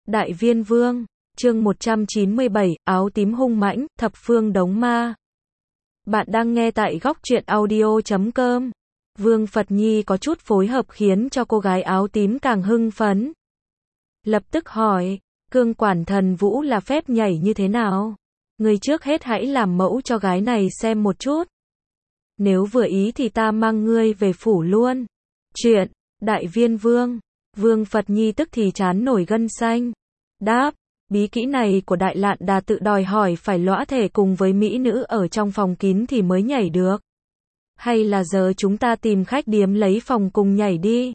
Đại Viên Vương, chương 197, áo tím hung mãnh, thập phương đống ma. Bạn đang nghe tại góc truyện audio.com. Vương Phật Nhi có chút phối hợp khiến cho cô gái áo tím càng hưng phấn. Lập tức hỏi, cương quản thần vũ là phép nhảy như thế nào? Người trước hết hãy làm mẫu cho gái này xem một chút. Nếu vừa ý thì ta mang ngươi về phủ luôn. Chuyện, Đại Viên Vương. Vương Phật Nhi tức thì chán nổi gân xanh. Đáp, bí kỹ này của Đại Lạn Đà tự đòi hỏi phải lõa thể cùng với mỹ nữ ở trong phòng kín thì mới nhảy được. Hay là giờ chúng ta tìm khách điếm lấy phòng cùng nhảy đi.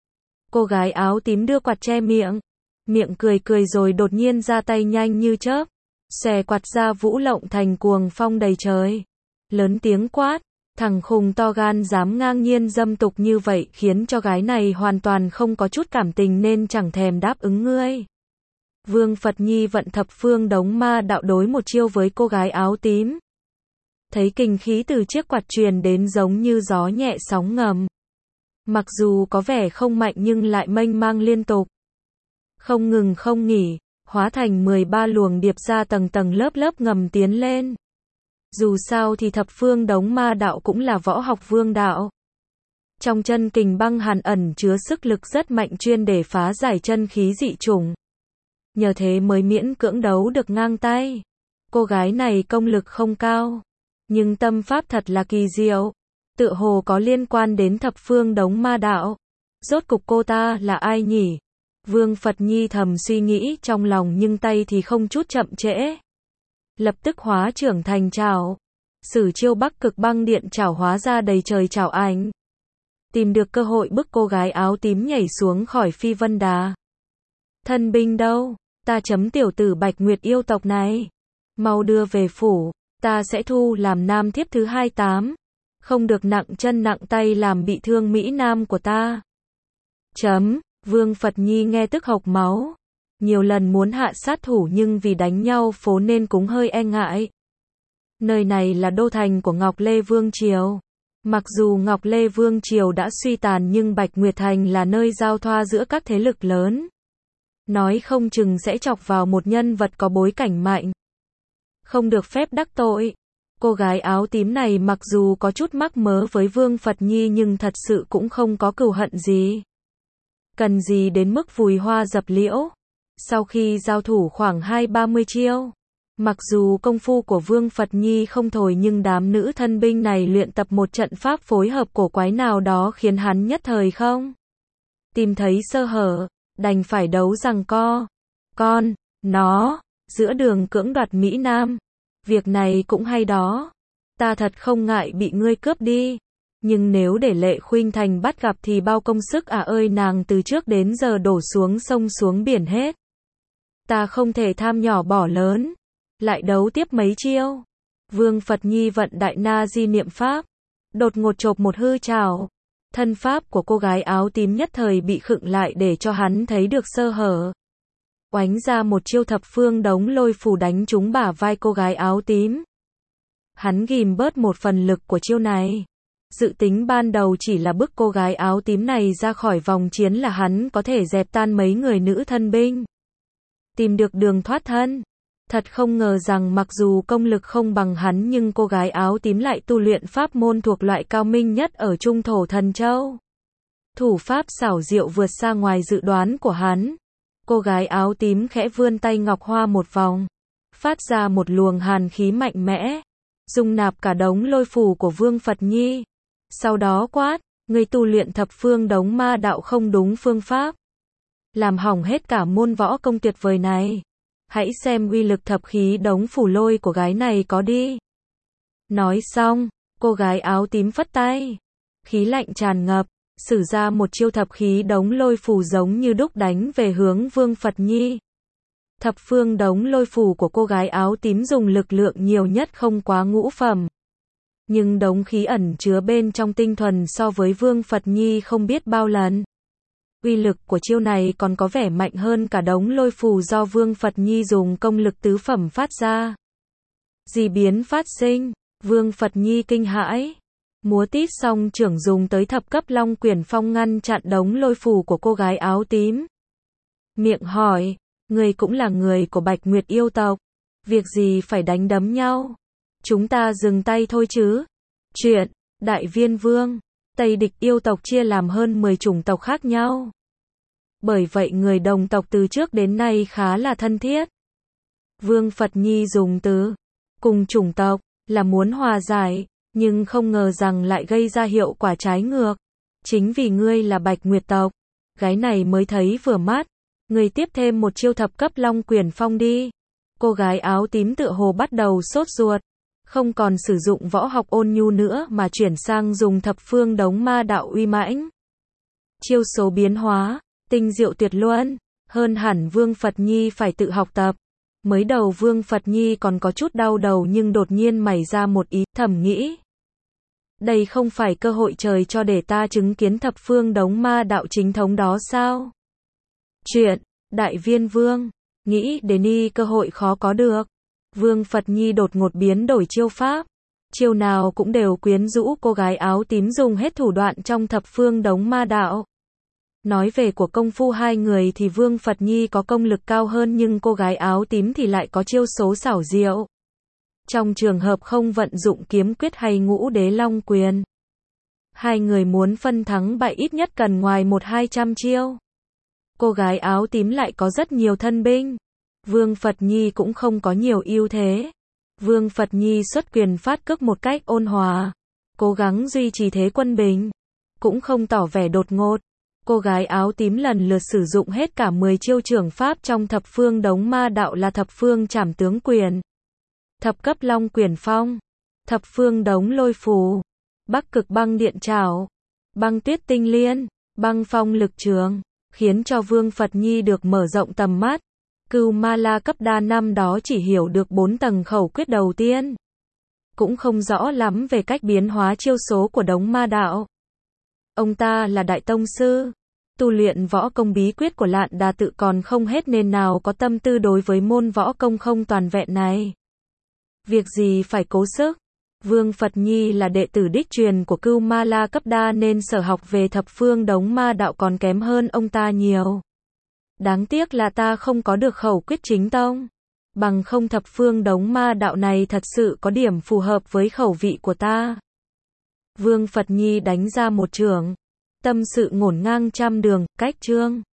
Cô gái áo tím đưa quạt che miệng. Miệng cười cười rồi đột nhiên ra tay nhanh như chớp. Xòe quạt ra vũ lộng thành cuồng phong đầy trời. Lớn tiếng quát. Thằng khùng to gan dám ngang nhiên dâm tục như vậy khiến cho gái này hoàn toàn không có chút cảm tình nên chẳng thèm đáp ứng ngươi. Vương Phật Nhi vận thập phương đống ma đạo đối một chiêu với cô gái áo tím. Thấy kình khí từ chiếc quạt truyền đến giống như gió nhẹ sóng ngầm. Mặc dù có vẻ không mạnh nhưng lại mênh mang liên tục. Không ngừng không nghỉ, hóa thành 13 luồng điệp ra tầng tầng lớp lớp ngầm tiến lên. Dù sao thì thập phương đống ma đạo cũng là võ học vương đạo. Trong chân kình băng hàn ẩn chứa sức lực rất mạnh chuyên để phá giải chân khí dị chủng. Nhờ thế mới miễn cưỡng đấu được ngang tay. Cô gái này công lực không cao, nhưng tâm pháp thật là kỳ diệu. Tựa hồ có liên quan đến thập phương đống ma đạo. Rốt cục cô ta là ai nhỉ? Vương Phật Nhi thầm suy nghĩ trong lòng nhưng tay thì không chút chậm trễ. Lập tức hóa trưởng thành trảo. Sử chiêu Bắc Cực Băng Điện trảo hóa ra đầy trời trảo ảnh. Tìm được cơ hội bức cô gái áo tím nhảy xuống khỏi phi vân đà. Thân binh đâu? Ta chấm tiểu tử Bạch Nguyệt yêu tộc này. Mau đưa về phủ, ta sẽ thu làm nam thiếp thứ 28. Không được nặng chân nặng tay làm bị thương Mỹ Nam của ta. Vương Phật Nhi nghe tức hộc máu. Nhiều lần muốn hạ sát thủ nhưng vì đánh nhau phố nên cũng hơi e ngại. Nơi này là đô thành của Ngọc Lê Vương Triều. Mặc dù Ngọc Lê Vương Triều đã suy tàn nhưng Bạch Nguyệt Thành là nơi giao thoa giữa các thế lực lớn. Nói không chừng sẽ chọc vào một nhân vật có bối cảnh mạnh. Không được phép đắc tội. Cô gái áo tím này mặc dù có chút mắc mớ với Vương Phật Nhi nhưng thật sự cũng không có cừu hận gì. Cần gì đến mức vùi hoa dập liễu. Sau khi giao thủ khoảng 20-30 chiêu, mặc dù công phu của Vương Phật Nhi không thổi nhưng đám nữ thân binh này luyện tập một trận pháp phối hợp cổ quái nào đó khiến hắn nhất thời không tìm thấy sơ hở, đành phải đấu giằng co. Giữa đường cưỡng đoạt Mỹ Nam. Việc này cũng hay đó. Ta thật không ngại bị ngươi cướp đi. Nhưng nếu để Lệ Khuynh Thành bắt gặp thì bao công sức ơi, nàng từ trước đến giờ đổ xuống sông xuống biển hết. Ta không thể tham nhỏ bỏ lớn. Lại đấu tiếp mấy chiêu. Vương Phật Nhi vận đại na di niệm pháp. Đột ngột chộp một hư trảo. Thân pháp của cô gái áo tím nhất thời bị khựng lại để cho hắn thấy được sơ hở. Oánh ra một chiêu thập phương đống lôi phù đánh trúng bả vai cô gái áo tím. Hắn ghim bớt một phần lực của chiêu này. Dự tính ban đầu chỉ là bức cô gái áo tím này ra khỏi vòng chiến là hắn có thể dẹp tan mấy người nữ thân binh. Tìm được đường thoát thân. Thật không ngờ rằng mặc dù công lực không bằng hắn nhưng cô gái áo tím lại tu luyện pháp môn thuộc loại cao minh nhất ở Trung Thổ Thần Châu. Thủ pháp xảo diệu vượt xa ngoài dự đoán của hắn. Cô gái áo tím khẽ vươn tay ngọc hoa một vòng. Phát ra một luồng hàn khí mạnh mẽ. Dung nạp cả đống lôi phù của Vương Phật Nhi. Sau đó quát, ngươi tu luyện thập phương đống ma đạo không đúng phương pháp. Làm hỏng hết cả môn võ công tuyệt vời này. Hãy xem uy lực thập khí đống phủ lôi của gái này có đi. Nói xong, cô gái áo tím phất tay. Khí lạnh tràn ngập, sử ra một chiêu thập khí đống lôi phù giống như đúc đánh về hướng Vương Phật Nhi. Thập phương đống lôi phù của cô gái áo tím dùng lực lượng nhiều nhất không quá ngũ phẩm. Nhưng đống khí ẩn chứa bên trong tinh thuần so với Vương Phật Nhi không biết bao lần. Uy lực của chiêu này còn có vẻ mạnh hơn cả đống lôi phù do Vương Phật Nhi dùng công lực tứ phẩm phát ra. Dị biến phát sinh, Vương Phật Nhi kinh hãi. Múa tít song trưởng dùng tới thập cấp Long Quyển Phong ngăn chặn đống lôi phù của cô gái áo tím. Miệng hỏi, Ngươi cũng là người của Bạch Nguyệt yêu tộc. Việc gì phải đánh đấm nhau? Chúng ta dừng tay thôi chứ. Chuyện, Đại Viên Vương. Tây địch yêu tộc chia làm hơn 10 chủng tộc khác nhau. Bởi vậy người đồng tộc từ trước đến nay khá là thân thiết. Vương Phật Nhi dùng từ cùng chủng tộc là muốn hòa giải, nhưng không ngờ rằng lại gây ra hiệu quả trái ngược. Chính vì ngươi là Bạch Nguyệt tộc, gái này mới thấy vừa mắt. Ngươi tiếp thêm một chiêu thập cấp Long Quyển Phong đi. Cô gái áo tím tựa hồ bắt đầu sốt ruột, không còn sử dụng võ học ôn nhu nữa mà chuyển sang dùng thập phương đống ma đạo uy mãnh. Chiêu số biến hóa, tinh diệu tuyệt luân, hơn hẳn Vương Phật Nhi phải tự học tập. Mới đầu Vương Phật Nhi còn có chút đau đầu nhưng đột nhiên mảy ra một ý, thầm nghĩ. Đây không phải cơ hội trời cho để ta chứng kiến thập phương đống ma đạo chính thống đó sao? Chuyện, Đại Viên Vương, nghĩ đến đi cơ hội khó có được. Vương Phật Nhi đột ngột biến đổi chiêu pháp. Chiêu nào cũng đều quyến rũ cô gái áo tím dùng hết thủ đoạn trong thập phương đống ma đạo. Nói về của công phu hai người thì Vương Phật Nhi có công lực cao hơn nhưng cô gái áo tím thì lại có chiêu số xảo diệu. Trong trường hợp không vận dụng kiếm quyết hay ngũ đế long quyền, hai người muốn phân thắng bại ít nhất cần ngoài 100-200 chiêu. Cô gái áo tím lại có rất nhiều thân binh. Vương Phật Nhi cũng không có nhiều ưu thế. Vương Phật Nhi xuất quyền phát cước một cách ôn hòa, cố gắng duy trì thế quân bình, cũng không tỏ vẻ đột ngột. Cô gái áo tím lần lượt sử dụng hết cả 10 chiêu trưởng pháp trong thập phương đống ma đạo là thập phương trảm tướng quyền, thập cấp Long Quyển Phong, thập phương đống lôi phù, Bắc Cực Băng Điện Trảo, Băng Tuyết Tinh Liên, Băng Phong Lực Trường, khiến cho Vương Phật Nhi được mở rộng tầm mắt. Cưu Ma La cấp đa năm đó chỉ hiểu được 4 tầng khẩu quyết đầu tiên, cũng không rõ lắm về cách biến hóa chiêu số của đống ma đạo. Ông ta là đại tông sư, tu luyện võ công bí quyết của Lạn Đà Tự còn không hết nên nào có tâm tư đối với môn võ công không toàn vẹn này. Việc gì phải cố sức. Vương Phật Nhi là đệ tử đích truyền của Cưu Ma La cấp đa nên sở học về thập phương đống ma đạo còn kém hơn ông ta nhiều. Đáng tiếc là ta không có được khẩu quyết chính tông. Bằng không thập phương đống ma đạo này thật sự có điểm phù hợp với khẩu vị của ta. Vương Phật Nhi đánh ra một chưởng. Tâm sự ngổn ngang trăm đường, cách chương.